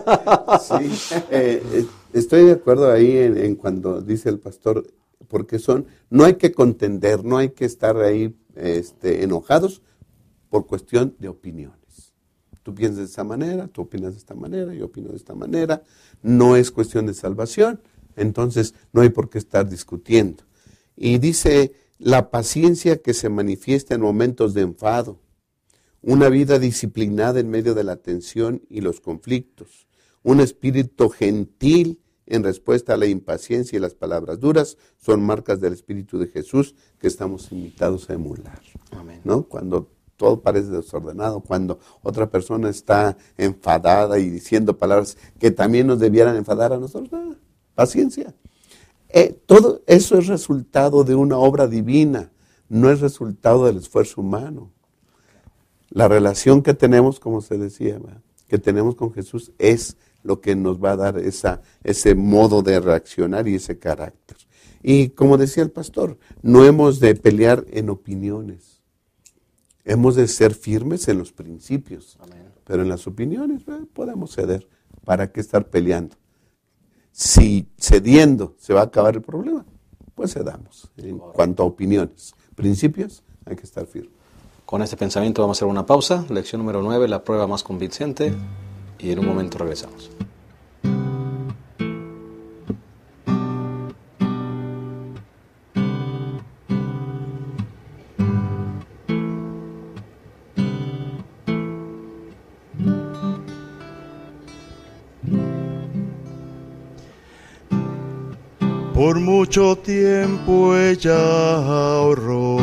Speaker 3: Sí, estoy de acuerdo ahí en cuando dice el pastor, porque no hay que contender, no hay que estar ahí enojados por cuestión de opiniones. Tú piensas de esta manera, tú opinas de esta manera, yo opino de esta manera. No es cuestión de salvación, entonces no hay por qué estar discutiendo. Y dice, la paciencia que se manifiesta en momentos de enfado, una vida disciplinada en medio de la tensión y los conflictos, un espíritu gentil en respuesta a la impaciencia y las palabras duras, son marcas del Espíritu de Jesús que estamos invitados a emular.
Speaker 1: Amén.
Speaker 3: ¿No? Cuando todo parece desordenado, cuando otra persona está enfadada y diciendo palabras que también nos debieran enfadar a nosotros, paciencia. Todo eso es resultado de una obra divina, no es resultado del esfuerzo humano. La relación que tenemos, como se decía, que tenemos con Jesús es lo que nos va a dar ese modo de reaccionar y ese carácter. Y como decía el pastor, no hemos de pelear en opiniones. Hemos de ser firmes en los principios. Amén. Pero en las opiniones podemos ceder. ¿Para qué estar peleando? Si cediendo se va a acabar el problema, pues cedamos. En cuanto a opiniones, principios, hay que estar firmes.
Speaker 1: Con este pensamiento vamos a hacer una pausa. Lección número 9, la prueba más convincente. Y en un momento regresamos.
Speaker 6: por mucho tiempo ella ahorró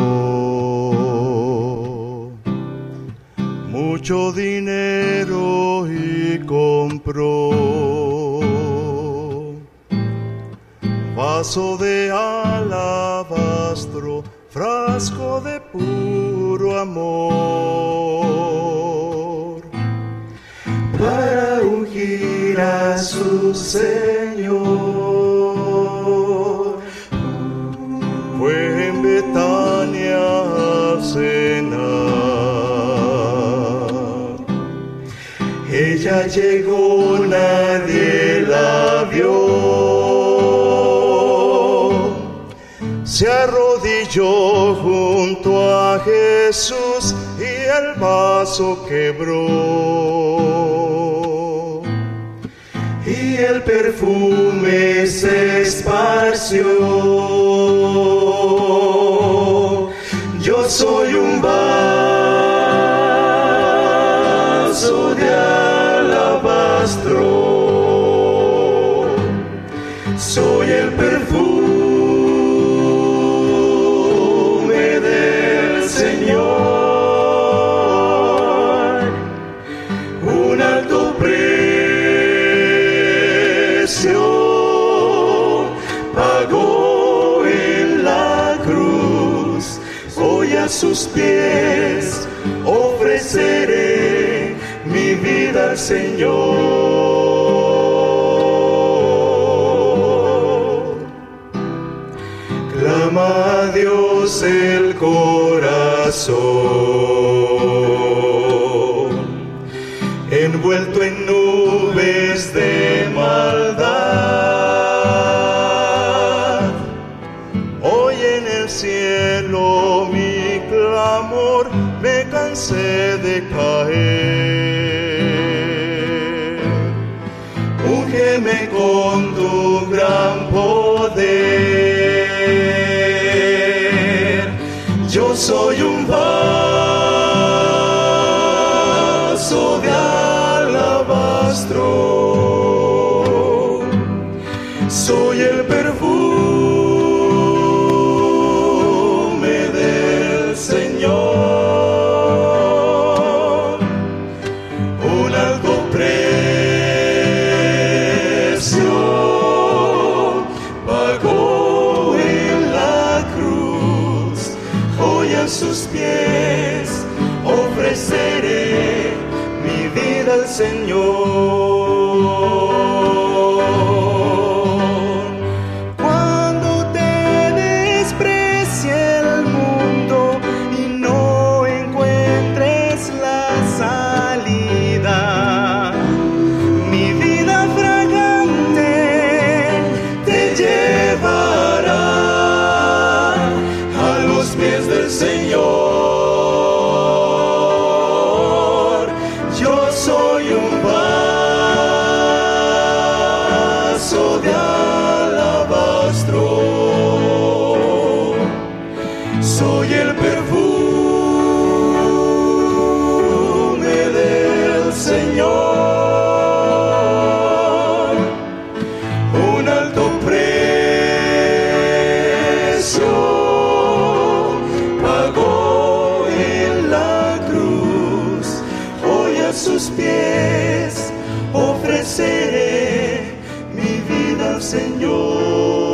Speaker 6: mucho dinero y compró vaso de alabastro, frasco de puro amor, para ungir a su Señor. Fue en Betania a cenar. Ella llegó, nadie la vio. Se arrodilló junto a Jesús y el vaso quebró. Y el perfume se esparció. Yo soy un vaso de alabastro, soy el perfume del Señor, un alto precio pagó en la cruz. Hoy a sus pies ofreceré mi vida al Señor. Clama a Dios el corazón, envuelto en nubes de maldad. Hoy en el cielo mi clamor, me cansé de caer. Úngeme con tu gran poder. Yo soy un vaso de alabastro, soy el perfume del Señor, un alto precio pagó en la cruz. Hoy a sus pies ofreceré mi vida al Señor. Cuando te desprecie el mundo y no encuentres la salida, mi vida fragante te llevará a los pies del Señor. Yo soy un vaso de alabastro, soy el perfume del Señor, un alto precio pagó en la cruz. Hoy a sus pies ofreceré mi vida al Señor.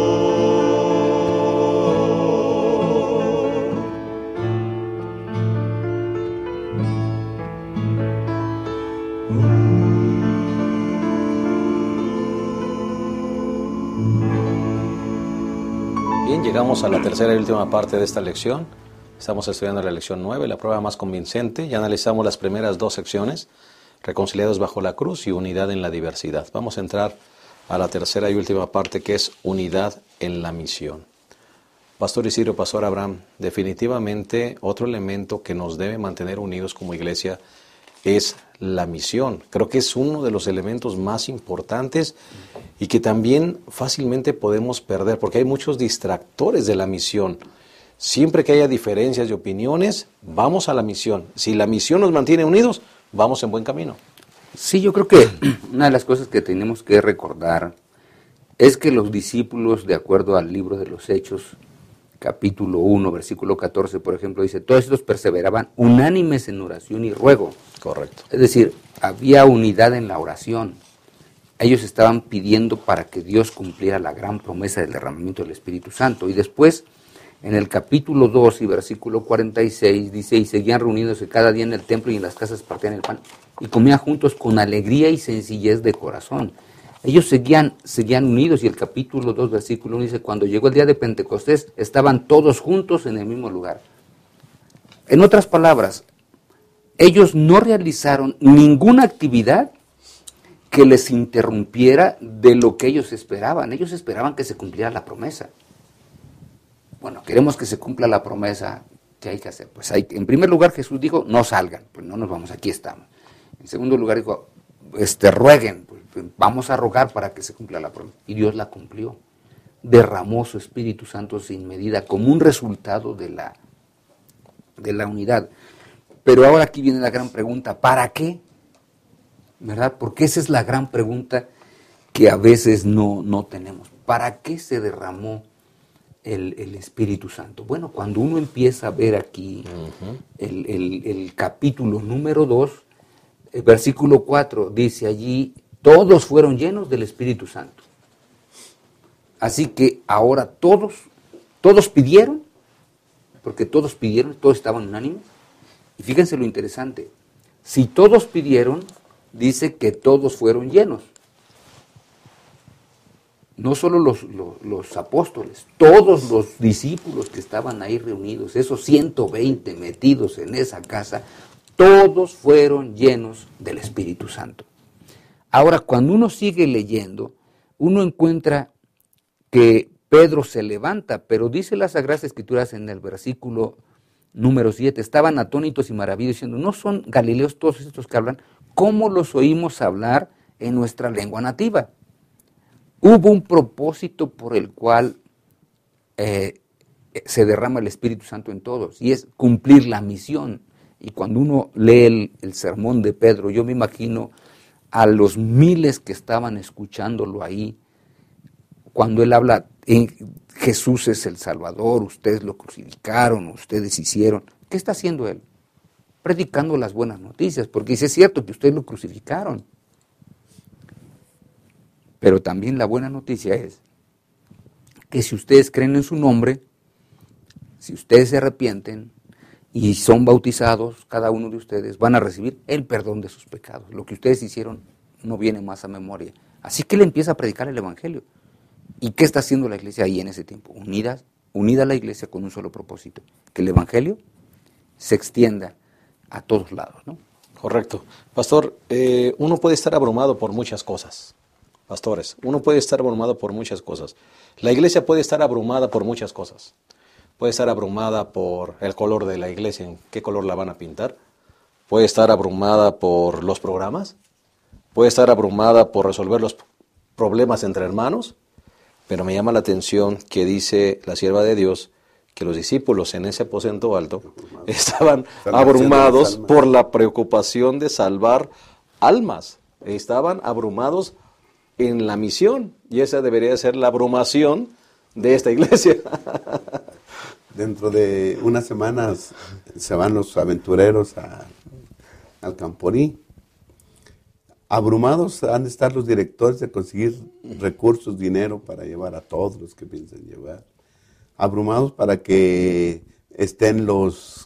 Speaker 1: Bien, llegamos a la tercera y última parte de esta lección. Estamos estudiando la lección 9, la prueba más convincente. Ya analizamos las primeras dos secciones, reconciliados bajo la cruz y unidad en la diversidad. Vamos a entrar a la tercera y última parte, que es unidad en la misión. Pastor Isidro, Pastor Abraham, definitivamente otro elemento que nos debe mantener unidos como iglesia es la misión. Creo que es uno de los elementos más importantes y que también fácilmente podemos perder, porque hay muchos distractores de la misión. Siempre que haya diferencias de opiniones, vamos a la misión. Si la misión nos mantiene unidos, vamos en buen camino.
Speaker 2: Sí, yo creo que una de las cosas que tenemos que recordar es que los discípulos, de acuerdo al libro de los Hechos, capítulo 1, versículo 14, por ejemplo, dice, todos estos perseveraban unánimes en oración y ruego.
Speaker 1: Correcto.
Speaker 2: Es decir, había unidad en la oración. Ellos estaban pidiendo para que Dios cumpliera la gran promesa del derramamiento del Espíritu Santo. Y después, en el capítulo 2 y versículo 46, dice, y seguían reuniéndose cada día en el templo y en las casas partían el pan, y comían juntos con alegría y sencillez de corazón. Ellos seguían unidos, y el capítulo 2, versículo 1 dice, cuando llegó el día de Pentecostés, estaban todos juntos en el mismo lugar. En otras palabras, ellos no realizaron ninguna actividad que les interrumpiera de lo que ellos esperaban. Ellos esperaban que se cumpliera la promesa. Bueno, queremos que se cumpla la promesa, ¿qué hay que hacer? Pues en primer lugar Jesús dijo, no salgan, pues no nos vamos, aquí estamos. En segundo lugar dijo, rueguen, pues vamos a rogar para que se cumpla la promesa. Y Dios la cumplió. Derramó su Espíritu Santo sin medida como un resultado de la unidad. Pero ahora aquí viene la gran pregunta, ¿para qué? ¿Verdad? Porque esa es la gran pregunta que a veces no tenemos. ¿Para qué se derramó el Espíritu Santo? Bueno, cuando uno empieza a ver aquí el capítulo número 2, el versículo 4, dice allí, todos fueron llenos del Espíritu Santo. Así que ahora todos pidieron, porque todos pidieron, todos estaban unánimes. Y fíjense lo interesante, si todos pidieron, dice que todos fueron llenos. No solo los apóstoles, todos los discípulos que estaban ahí reunidos, esos 120 metidos en esa casa, todos fueron llenos del Espíritu Santo. Ahora, cuando uno sigue leyendo, uno encuentra que Pedro se levanta, pero dice las Sagradas Escrituras en el versículo número 7, estaban atónitos y maravillados diciendo, ¿no son galileos todos estos que hablan? ¿Cómo los oímos hablar en nuestra lengua nativa? Hubo un propósito por el cual se derrama el Espíritu Santo en todos, y es cumplir la misión. Y cuando uno lee el sermón de Pedro, yo me imagino a los miles que estaban escuchándolo ahí, cuando él habla, Jesús es el Salvador, ustedes lo crucificaron, ustedes hicieron. ¿Qué está haciendo él? Predicando las buenas noticias, porque dice, es cierto que ustedes lo crucificaron. Pero también la buena noticia es que si ustedes creen en su nombre, si ustedes se arrepienten y son bautizados, cada uno de ustedes, van a recibir el perdón de sus pecados. Lo que ustedes hicieron no viene más a memoria. Así que él empieza a predicar el Evangelio. ¿Y qué está haciendo la iglesia ahí en ese tiempo? Unida la iglesia con un solo propósito, que el Evangelio se extienda a todos lados, ¿no?
Speaker 1: Correcto. Pastor, uno puede estar abrumado por muchas cosas. Pastores, uno puede estar abrumado por muchas cosas. La iglesia puede estar abrumada por muchas cosas. Puede estar abrumada por el color de la iglesia, en qué color la van a pintar. Puede estar abrumada por los programas. Puede estar abrumada por resolver los problemas entre hermanos. Pero me llama la atención que dice la sierva de Dios que los discípulos en ese aposento alto estaban abrumados por la preocupación de salvar almas. Estaban abrumados en la misión, y esa debería ser la abrumación de esta iglesia.
Speaker 3: Dentro de unas semanas se van los aventureros al Camporí. Abrumados han de estar los directores de conseguir recursos, dinero para llevar a todos los que piensan llevar. Abrumados para que estén los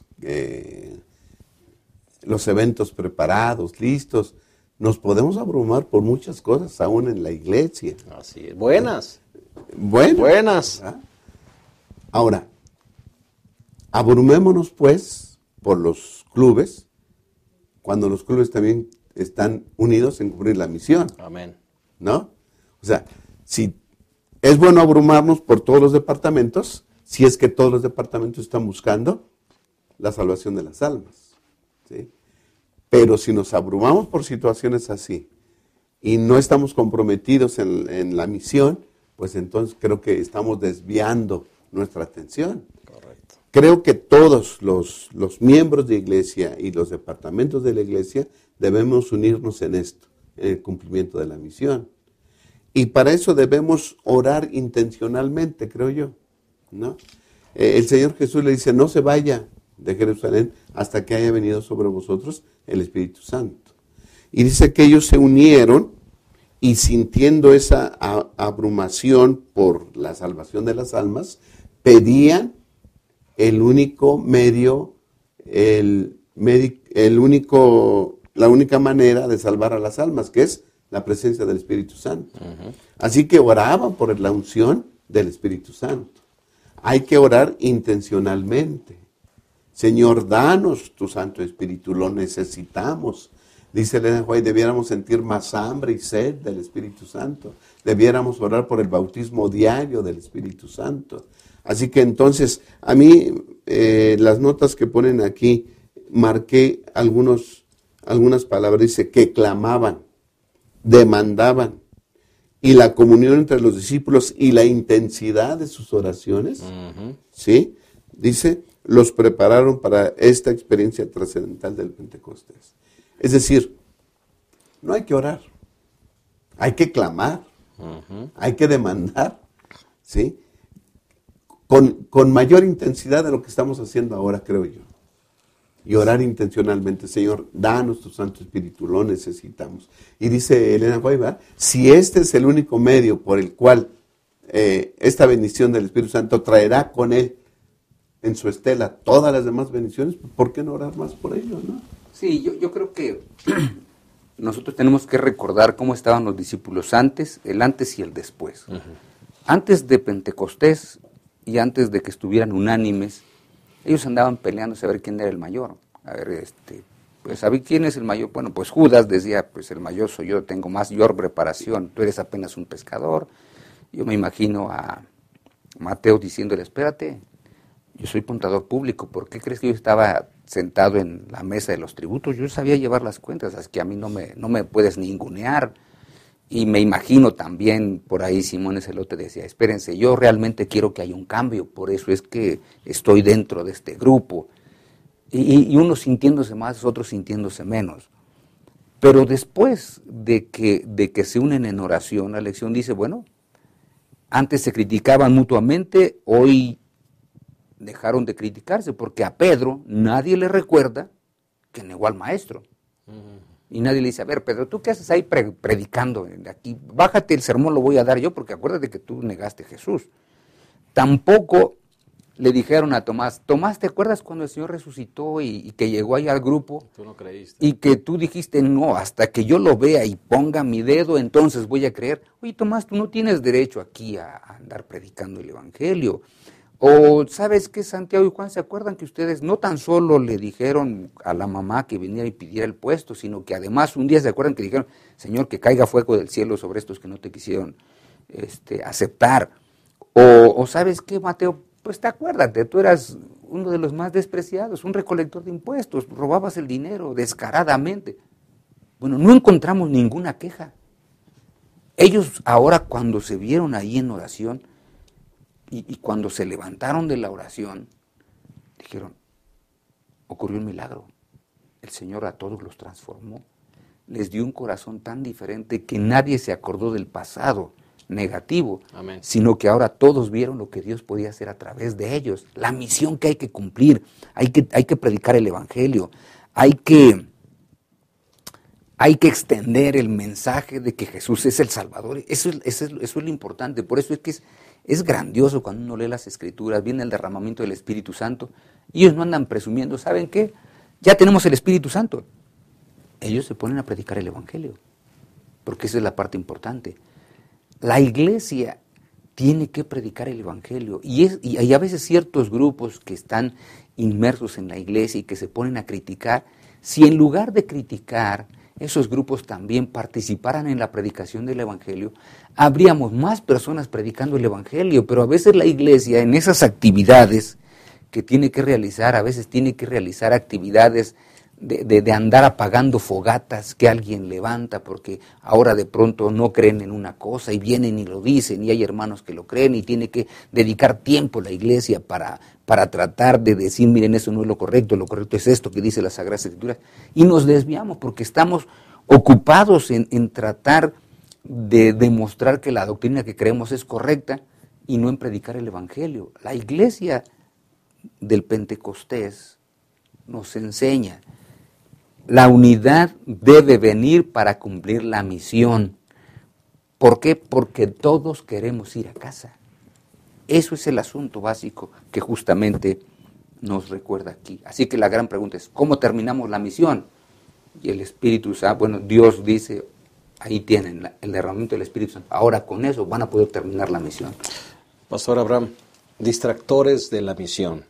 Speaker 3: eventos preparados, listos. Nos podemos abrumar por muchas cosas, aún en la iglesia.
Speaker 1: Así es. Buenas.
Speaker 3: Buenas. ¿Ah? Ahora, abrumémonos pues por los clubes, cuando los clubes también están unidos en cumplir la misión.
Speaker 1: Amén.
Speaker 3: ¿No? O sea, si es bueno abrumarnos por todos los departamentos, si es que todos los departamentos están buscando la salvación de las almas. ¿Sí? Pero si nos abrumamos por situaciones así y no estamos comprometidos en la misión, pues entonces creo que estamos desviando nuestra atención.
Speaker 1: Correcto.
Speaker 3: Creo que todos los miembros de iglesia y los departamentos de la iglesia debemos unirnos en esto, en el cumplimiento de la misión. Y para eso debemos orar intencionalmente, creo yo, ¿no? El Señor Jesús le dice, no se vaya de Jerusalén hasta que haya venido sobre vosotros el Espíritu Santo. Y dice que ellos se unieron y sintiendo esa abrumación por la salvación de las almas, pedían el único medio, la única manera de salvar a las almas, que es la presencia del Espíritu Santo. Así que oraban por la unción del Espíritu Santo. Hay que orar intencionalmente. Señor, danos tu Santo Espíritu, lo necesitamos. Dice Elena White, debiéramos sentir más hambre y sed del Espíritu Santo. Debiéramos orar por el bautismo diario del Espíritu Santo. Así que entonces, a mí, las notas que ponen aquí, marqué algunas palabras, dice que clamaban, demandaban, y la comunión entre los discípulos y la intensidad de sus oraciones, ¿sí? Dice, los prepararon para esta experiencia trascendental del Pentecostés. Es decir, no hay que orar, hay que clamar, hay que demandar, ¿sí? Con mayor intensidad de lo que estamos haciendo ahora, creo yo. Y orar intencionalmente, Señor, danos tu Santo Espíritu, lo necesitamos. Y dice Elena White, si este es el único medio por el cual esta bendición del Espíritu Santo traerá con él en su estela todas las demás bendiciones, ¿por qué no orar más por ello, no?
Speaker 2: Sí, yo creo que nosotros tenemos que recordar cómo estaban los discípulos antes, el antes y el después. Antes de Pentecostés y antes de que estuvieran unánimes, ellos andaban peleándose a ver quién era el mayor. A ver, pues ¿sabe quién es el mayor? Bueno, pues Judas decía, pues el mayor soy yo, tengo mayor preparación, tú eres apenas un pescador. Yo me imagino a Mateo diciéndole, espérate, yo soy contador público, ¿por qué crees que yo estaba sentado en la mesa de los tributos? Yo sabía llevar las cuentas, así que a mí no me puedes ningunear. Y me imagino también, por ahí Simón Zelote decía, espérense, yo realmente quiero que haya un cambio, por eso es que estoy dentro de este grupo. Y unos sintiéndose más, otros sintiéndose menos. Pero después de que se unen en oración, la lección dice, bueno, antes se criticaban mutuamente, hoy dejaron de criticarse, porque a Pedro nadie le recuerda que negó al maestro. Y nadie le dice, a ver, Pedro, ¿tú qué haces ahí predicando? Aquí, bájate, el sermón lo voy a dar yo, porque acuérdate que tú negaste a Jesús. Tampoco le dijeron a Tomás, Tomás, ¿te acuerdas cuando el Señor resucitó y que llegó ahí al grupo?
Speaker 1: Tú no creíste.
Speaker 2: Y que tú dijiste, no, hasta que yo lo vea y ponga mi dedo, entonces voy a creer. Oye, Tomás, tú no tienes derecho aquí a andar predicando el Evangelio. O, ¿sabes qué? Santiago y Juan, ¿se acuerdan que ustedes no tan solo le dijeron a la mamá que viniera y pidiera el puesto, sino que además un día se acuerdan que dijeron, Señor, que caiga fuego del cielo sobre estos que no te quisieron aceptar? O, ¿sabes qué, Mateo? Pues acuérdate, tú eras uno de los más despreciados, un recolector de impuestos, robabas el dinero descaradamente. Bueno, no encontramos ninguna queja. Ellos ahora cuando se vieron ahí en oración, y cuando se levantaron de la oración, dijeron, ocurrió un milagro. El Señor a todos los transformó. Les dio un corazón tan diferente que nadie se acordó del pasado negativo,
Speaker 1: Amén,
Speaker 2: sino que ahora todos vieron lo que Dios podía hacer a través de ellos. La misión que hay que cumplir, hay que predicar el Evangelio, hay que extender el mensaje de que Jesús es el Salvador. Eso es lo importante. Por eso es que es grandioso cuando uno lee las Escrituras, viene el derramamiento del Espíritu Santo, y ellos no andan presumiendo, ¿saben qué? Ya tenemos el Espíritu Santo. Ellos se ponen a predicar el Evangelio, porque esa es la parte importante. La iglesia tiene que predicar el Evangelio, y hay a veces ciertos grupos que están inmersos en la iglesia y que se ponen a criticar. Si en lugar de criticar, esos grupos también participaran en la predicación del Evangelio, habríamos más personas predicando el Evangelio, pero a veces la iglesia en esas actividades que tiene que realizar, a veces tiene que realizar actividades de andar apagando fogatas que alguien levanta, porque ahora de pronto no creen en una cosa y vienen y lo dicen, y hay hermanos que lo creen, y tiene que dedicar tiempo la iglesia para tratar de decir, miren, eso no es lo correcto es esto que dice la Sagrada Escritura, y nos desviamos porque estamos ocupados en tratar de demostrar que la doctrina que creemos es correcta y no en predicar el Evangelio. La iglesia del Pentecostés nos enseña, la unidad debe venir para cumplir la misión. ¿Por qué? Porque todos queremos ir a casa. Eso es el asunto básico que justamente nos recuerda aquí. Así que la gran pregunta es, ¿cómo terminamos la misión? Y el Espíritu Santo, bueno, Dios dice, ahí tienen el derramamiento del Espíritu Santo. Ahora con eso van a poder terminar la misión.
Speaker 1: Pastor Abraham, distractores de la misión.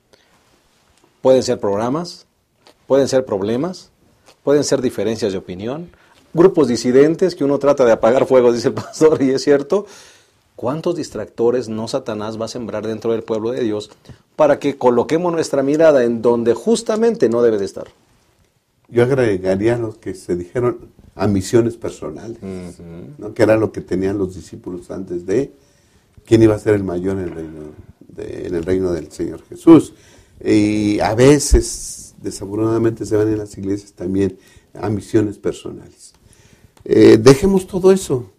Speaker 1: Pueden ser programas, pueden ser problemas, pueden ser diferencias de opinión, grupos disidentes que uno trata de apagar fuego, dice el pastor, y es cierto. ¿Cuántos distractores no Satanás va a sembrar dentro del pueblo de Dios para que coloquemos nuestra mirada en donde justamente no debe de estar?
Speaker 3: Yo agregaría los que se dijeron ambiciones personales, ¿no? Que era lo que tenían los discípulos antes de quién iba a ser el mayor en el reino del Señor Jesús. Y a veces, desafortunadamente, se van en las iglesias también ambiciones personales. Dejemos todo eso.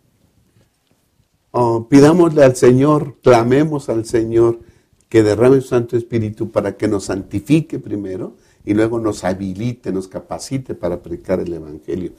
Speaker 3: Pidámosle al Señor, clamemos al Señor que derrame su Santo Espíritu para que nos santifique primero y luego nos habilite, nos capacite para predicar el Evangelio.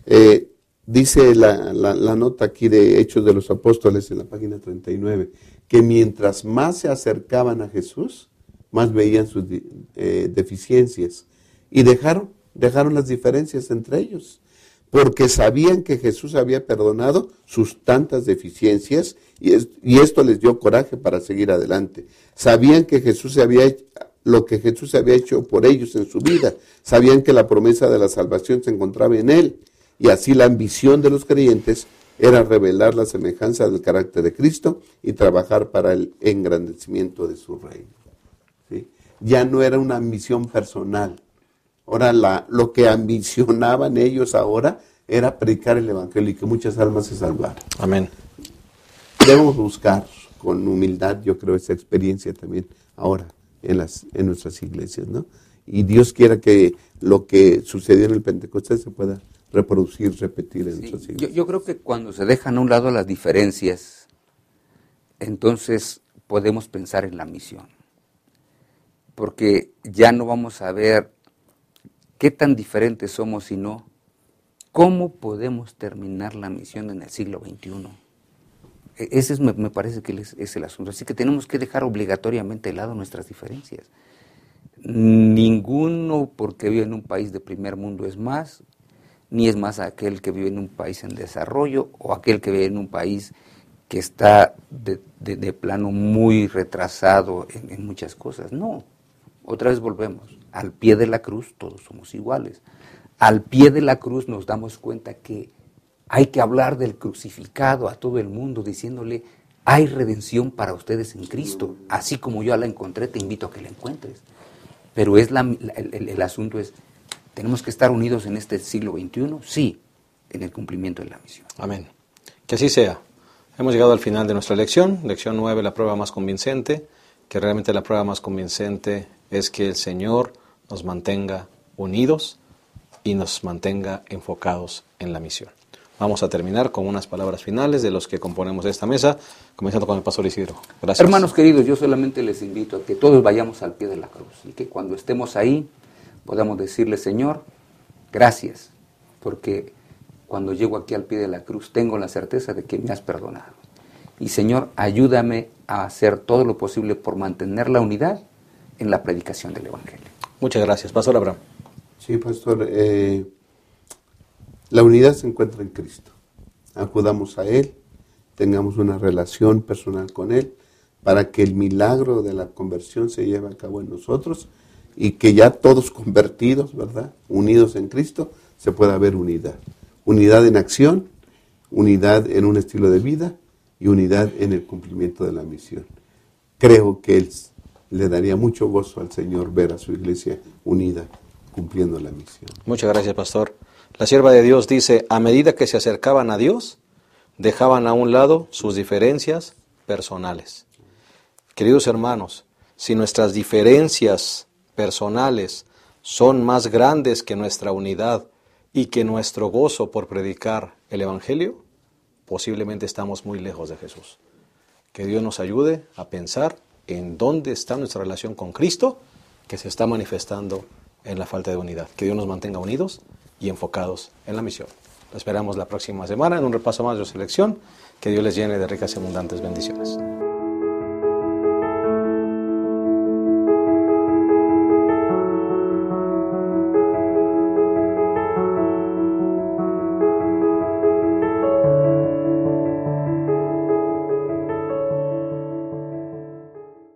Speaker 3: Dice la nota aquí de Hechos de los Apóstoles en la página 39, que mientras más se acercaban a Jesús, más veían sus deficiencias y dejaron las diferencias entre ellos, porque sabían que Jesús había perdonado sus tantas deficiencias y esto les dio coraje para seguir adelante. Sabían que lo que Jesús había hecho por ellos en su vida, sabían que la promesa de la salvación se encontraba en Él, y así la ambición de los creyentes era revelar la semejanza del carácter de Cristo y trabajar para el engrandecimiento de su reino. ¿Sí? Ya no era una ambición personal. Ahora lo que ambicionaban ellos ahora era predicar el Evangelio y que muchas almas se salvaran.
Speaker 1: Amén.
Speaker 3: Debemos buscar con humildad, yo creo, esa experiencia también ahora en nuestras iglesias, ¿no? Y Dios quiera que lo que sucedió en el Pentecostés se pueda reproducir, repetir en nuestras iglesias.
Speaker 2: Yo creo que cuando se dejan a un lado las diferencias, entonces podemos pensar en la misión. Porque ya no vamos a ver qué tan diferentes somos, sino cómo podemos terminar la misión en el siglo XXI. Ese me parece que es el asunto. Así que tenemos que dejar obligatoriamente de lado nuestras diferencias. Ninguno porque vive en un país de primer mundo es más, ni es más aquel que vive en un país en desarrollo o aquel que vive en un país que está de plano muy retrasado en muchas cosas. No, otra vez volvemos. Al pie de la cruz todos somos iguales. Al pie de la cruz nos damos cuenta que hay que hablar del crucificado a todo el mundo diciéndole, hay redención para ustedes en Cristo. Así como yo la encontré, te invito a que la encuentres. Pero el asunto es, ¿tenemos que estar unidos en este siglo XXI? Sí, en el cumplimiento de la misión.
Speaker 1: Amén. Que así sea. Hemos llegado al final de nuestra lección 9, la prueba más convincente, que realmente la prueba más convincente es que el Señor nos mantenga unidos y nos mantenga enfocados en la misión. Vamos a terminar con unas palabras finales de los que componemos esta mesa, comenzando con el pastor Isidro. Gracias.
Speaker 2: Hermanos queridos, yo solamente les invito a que todos vayamos al pie de la cruz y que cuando estemos ahí podamos decirle, Señor, gracias, porque cuando llego aquí al pie de la cruz tengo la certeza de que me has perdonado. Y Señor, ayúdame a hacer todo lo posible por mantener la unidad en la predicación del Evangelio.
Speaker 1: Muchas gracias. Pastor Abraham.
Speaker 3: Sí, pastor, la unidad se encuentra en Cristo. Acudamos a Él, tengamos una relación personal con Él, para que el milagro de la conversión se lleve a cabo en nosotros y que ya todos convertidos, ¿verdad?, unidos en Cristo, se pueda ver unidad. Unidad en acción, unidad en un estilo de vida y unidad en el cumplimiento de la misión. Creo que Él le daría mucho gozo al Señor ver a su iglesia unida, cumpliendo la misión.
Speaker 1: Muchas gracias, pastor. La sierva de Dios dice, a medida que se acercaban a Dios, dejaban a un lado sus diferencias personales. Queridos hermanos, si nuestras diferencias personales son más grandes que nuestra unidad y que nuestro gozo por predicar el Evangelio, posiblemente estamos muy lejos de Jesús. Que Dios nos ayude a pensar en dónde está nuestra relación con Cristo, que se está manifestando en la falta de unidad. Que Dios nos mantenga unidos y enfocados en la misión. Lo esperamos la próxima semana en un repaso más de su selección. Que Dios les llene de ricas y abundantes bendiciones.